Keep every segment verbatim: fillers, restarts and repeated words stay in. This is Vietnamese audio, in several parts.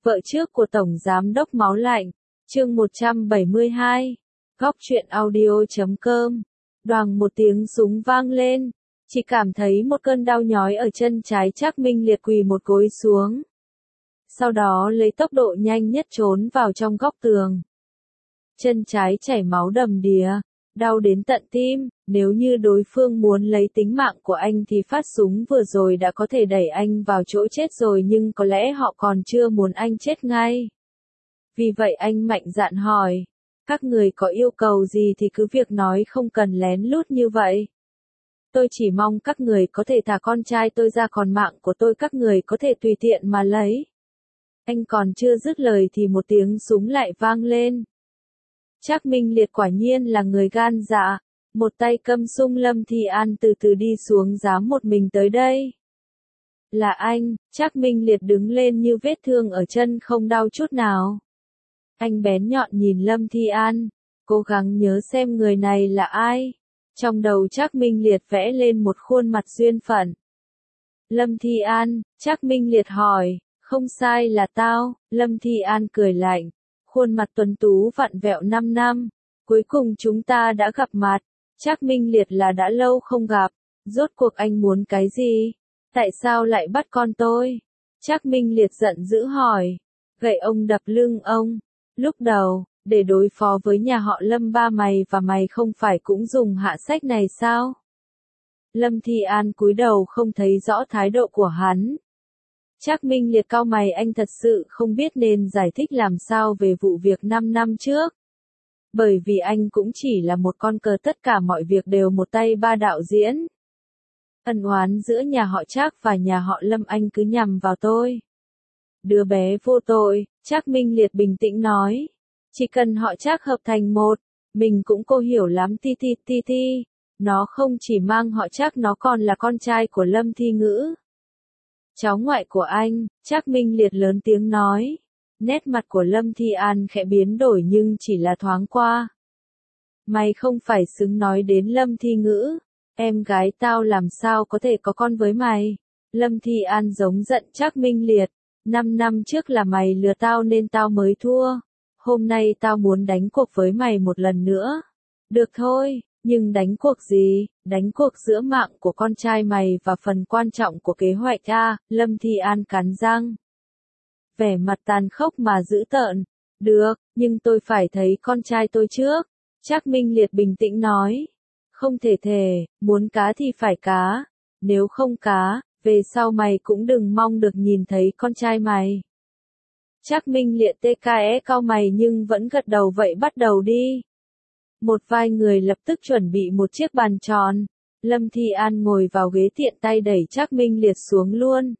Vợ trước của Tổng Giám đốc Máu Lạnh, chương một trăm bảy mươi hai, góc truyện audio chấm com. Đoàng một tiếng súng vang lên, chỉ cảm thấy một cơn đau nhói ở chân trái. Trác Minh Liệt quỳ một gối xuống. Sau đó lấy tốc độ nhanh nhất trốn vào trong góc tường. Chân trái chảy máu đầm đìa, đau đến tận tim, nếu như đối phương muốn lấy tính mạng của anh thì phát súng vừa rồi đã có thể đẩy anh vào chỗ chết rồi, nhưng có lẽ họ còn chưa muốn anh chết ngay. Vì vậy anh mạnh dạn hỏi, các người có yêu cầu gì thì cứ việc nói, không cần lén lút như vậy. Tôi chỉ mong các người có thể thả con trai tôi ra, còn mạng của tôi các người có thể tùy tiện mà lấy. Anh còn chưa dứt lời thì một tiếng súng lại vang lên. Trác Minh Liệt quả nhiên là người gan dạ, một tay cầm súng. Lâm Thi An từ từ đi xuống, dám một mình tới đây. Là anh. Trác Minh Liệt đứng lên như vết thương ở chân không đau chút nào. Anh bén nhọn nhìn Lâm Thi An, cố gắng nhớ xem người này là ai. Trong đầu Trác Minh Liệt vẽ lên một khuôn mặt duyên phận. Lâm Thi An. Trác Minh Liệt hỏi, không sai là tao. Lâm Thi An cười lạnh, khuôn mặt tuấn tú vặn vẹo. Năm năm, cuối cùng chúng ta đã gặp mặt. Trác Minh Liệt là đã lâu không gặp, rốt cuộc anh muốn cái gì? Tại sao lại bắt con tôi? Trác Minh Liệt giận dữ hỏi, gậy ông đập lưng ông. Lúc đầu, để đối phó với nhà họ Lâm ba mày và mày không phải cũng dùng hạ sách này sao? Lâm Thi An cúi đầu không thấy rõ thái độ của hắn. Trác Minh Liệt cau mày, anh thật sự không biết nên giải thích làm sao về vụ việc năm năm trước. Bởi vì anh cũng chỉ là một con cờ, tất cả mọi việc đều một tay ba đạo diễn. Ân oán giữa nhà họ Trác và nhà họ Lâm anh cứ nhằm vào tôi. Đứa bé vô tội. Trác Minh Liệt bình tĩnh nói. Chỉ cần họ Trác hợp thành một, mình cũng cô hiểu lắm. Ti ti ti ti. Nó không chỉ mang họ Trác, nó còn là con trai của Lâm Thi Ngữ. Cháu ngoại của anh. Trác Minh Liệt lớn tiếng nói. Nét mặt của Lâm Thi An khẽ biến đổi nhưng chỉ là thoáng qua. Mày không phải xứng nói đến Lâm Thi Ngữ. Em gái tao làm sao có thể có con với mày? Lâm Thi An giống giận Trác Minh Liệt. Năm năm trước là mày lừa tao nên tao mới thua. Hôm nay tao muốn đánh cuộc với mày một lần nữa. Được thôi, nhưng đánh cuộc gì? Đánh cuộc giữa mạng của con trai mày và phần quan trọng của kế hoạch A. Lâm Thi An cắn răng, vẻ mặt tàn khốc mà dữ tợn. Được, nhưng tôi phải thấy con trai tôi trước. Trác Minh Liệt bình tĩnh nói. Không thể thể, muốn cá thì phải cá. Nếu không cá, về sau mày cũng đừng mong được nhìn thấy con trai mày. Trác Minh Liệt tê ca cau mày nhưng vẫn gật đầu, vậy bắt đầu đi. Một vài người lập tức chuẩn bị một chiếc bàn tròn. Lâm Thi An ngồi vào ghế, tiện tay đẩy Trác Minh Liệt xuống luôn.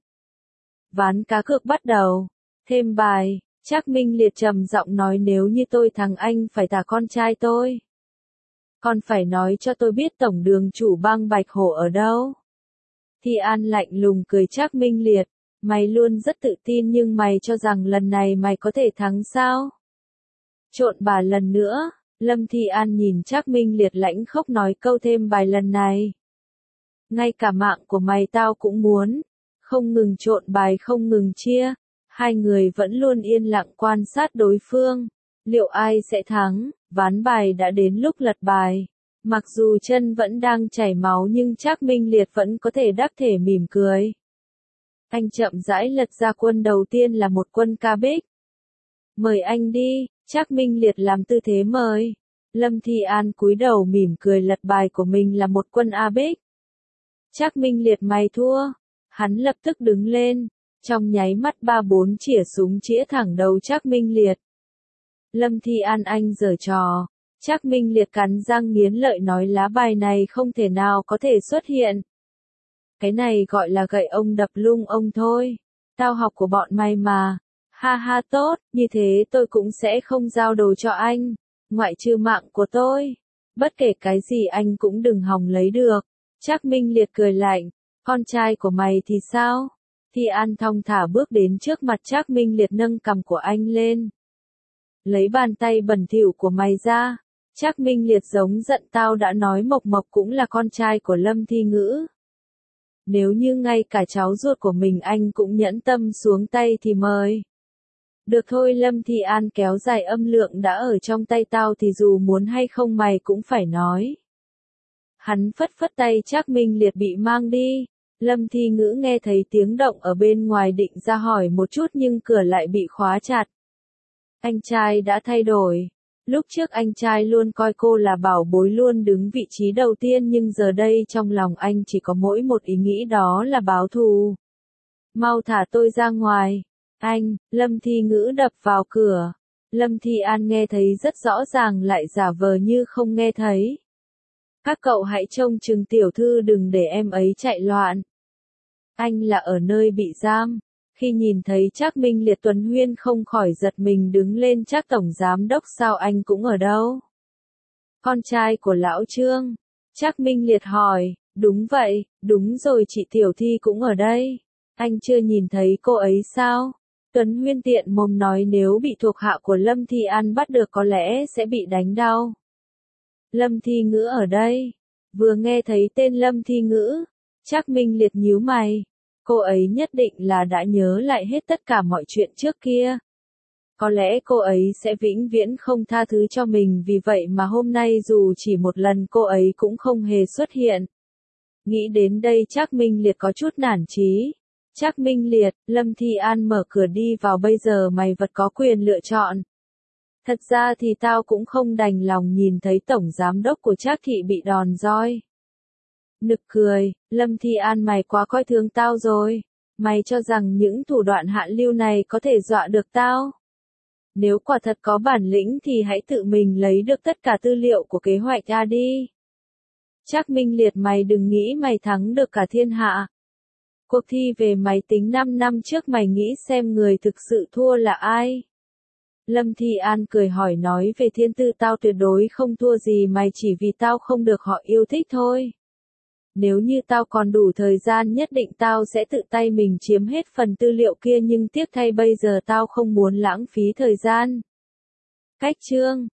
Ván cá cược bắt đầu. Thêm bài. Trác Minh Liệt trầm giọng nói, nếu như tôi thắng anh phải thả con trai tôi. Còn phải nói cho tôi biết tổng đường chủ bang Bạch Hổ ở đâu. Thi An lạnh lùng cười. Trác Minh Liệt, mày luôn rất tự tin nhưng mày cho rằng lần này mày có thể thắng sao? Trộn bà lần nữa. Lâm Thi An nhìn Trác Minh Liệt lãnh khốc nói, câu thêm bài lần này. Ngay cả mạng của mày tao cũng muốn. Không ngừng trộn bài, không ngừng chia. Hai người vẫn luôn yên lặng quan sát đối phương. Liệu ai sẽ thắng? Ván bài đã đến lúc lật bài. Mặc dù chân vẫn đang chảy máu nhưng Trác Minh Liệt vẫn có thể đắc thể mỉm cười. Anh chậm rãi lật ra quân đầu tiên là một quân ca bích. Mời anh đi. Trác Minh Liệt làm tư thế mời. Lâm Thi An cúi đầu mỉm cười, lật bài của mình là một quân A bích. Trác Minh Liệt, mày thua. Hắn lập tức đứng lên. Trong nháy mắt ba bốn chĩa súng chĩa thẳng đầu Trác Minh Liệt. Lâm Thi An, anh giở trò. Trác Minh Liệt cắn răng nghiến lợi nói, lá bài này không thể nào có thể xuất hiện. Cái này gọi là gậy ông đập lưng ông thôi. Tao học của bọn mày mà. Ha ha, tốt, như thế tôi cũng sẽ không giao đồ cho anh. Ngoại trừ mạng của tôi. Bất kể cái gì anh cũng đừng hòng lấy được. Trác Minh Liệt cười lạnh. Con trai của mày thì sao? Thi An thong thả bước đến trước mặt Trác Minh Liệt, nâng cằm của anh lên. Lấy bàn tay bẩn thỉu của mày ra. Trác Minh Liệt giống giận, tao đã nói Mộc Mộc cũng là con trai của Lâm Thi Ngữ. Nếu như ngay cả cháu ruột của mình anh cũng nhẫn tâm xuống tay thì mời. Được thôi Lâm Thi An kéo dài âm lượng đã ở trong tay tao thì dù muốn hay không mày cũng phải nói. Hắn phất phất tay Trác Minh Liệt bị mang đi. Lâm Thi Ngữ nghe thấy tiếng động ở bên ngoài định ra hỏi một chút nhưng cửa lại bị khóa chặt. Anh trai đã thay đổi. Lúc trước anh trai luôn coi cô là bảo bối luôn đứng vị trí đầu tiên nhưng giờ đây trong lòng anh chỉ có mỗi một ý nghĩ đó là báo thù. Mau thả tôi ra ngoài. Anh, Lâm Thi Ngữ đập vào cửa. Lâm Thi An nghe thấy rất rõ ràng lại giả vờ như không nghe thấy. Các cậu hãy trông chừng tiểu thư đừng để em ấy chạy loạn. Anh là ở nơi bị giam. Khi nhìn thấy Trác Minh Liệt Tuấn Huyên không khỏi giật mình đứng lên. Trác tổng giám đốc sao anh cũng ở đâu? Con trai của lão Trương. Trác Minh Liệt hỏi, đúng vậy, đúng rồi chị Tiểu Thi cũng ở đây. Anh chưa nhìn thấy cô ấy sao? Tuấn Huyên tiện mồm nói nếu bị thuộc hạ của Lâm Thi An bắt được có lẽ sẽ bị đánh đau. Lâm Thi Ngữ ở đây. Vừa nghe thấy tên Lâm Thi Ngữ, Trác Minh Liệt nhíu mày. Cô ấy nhất định là đã nhớ lại hết tất cả mọi chuyện trước kia. Có lẽ cô ấy sẽ vĩnh viễn không tha thứ cho mình vì vậy mà hôm nay dù chỉ một lần cô ấy cũng không hề xuất hiện. Nghĩ đến đây Trác Minh Liệt có chút nản chí. Trác Minh Liệt, Lâm Thi An mở cửa đi vào bây giờ mày vật có quyền lựa chọn. Thật ra thì tao cũng không đành lòng nhìn thấy tổng giám đốc của Trác thị bị đòn roi. Nực cười, Lâm Thi An mày quá coi thường tao rồi. Mày cho rằng những thủ đoạn hạ lưu này có thể dọa được tao. Nếu quả thật có bản lĩnh thì hãy tự mình lấy được tất cả tư liệu của kế hoạch A đi. Trác Minh Liệt mày đừng nghĩ mày thắng được cả thiên hạ. Cuộc thi về máy tính năm năm trước mày nghĩ xem người thực sự thua là ai? Lâm Thi An cười hỏi nói về thiên tư tao tuyệt đối không thua gì mày chỉ vì tao không được họ yêu thích thôi. Nếu như tao còn đủ thời gian nhất định tao sẽ tự tay mình chiếm hết phần tư liệu kia nhưng tiếc thay bây giờ tao không muốn lãng phí thời gian. Cách chương